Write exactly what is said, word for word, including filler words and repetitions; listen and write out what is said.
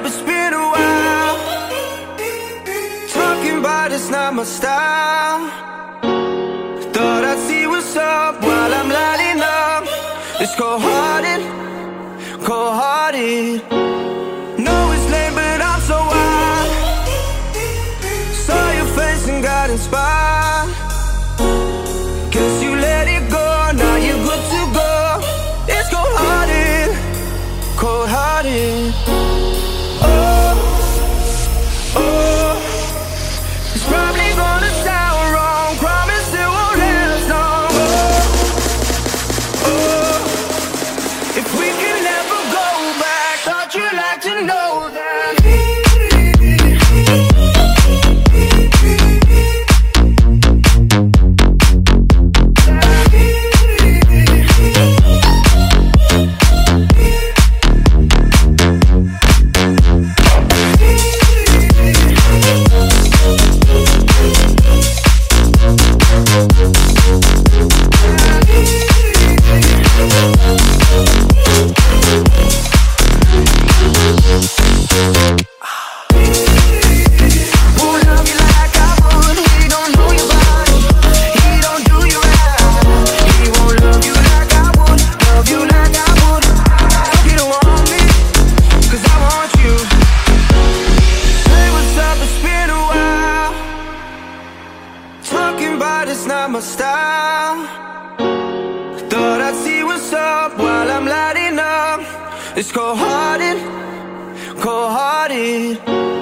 up, it's been a while. Talking about it's not my style. Thought I'd see what's up while I'm lighting up. It's cold-hearted, cold-hearted. Know it's late, but I'm so wild. Saw your face and got inspired. Guess you let it go, now you're good to go. It's cold-hearted, cold-hearted. Oh, oh. It's probably gonna sound wrong. Promise it won't last long. Oh, oh. If we can never go back, thought you'd like to know that. It's not my style. Thought I'd see what's up while I'm lighting up. It's cold-hearted, cold-hearted.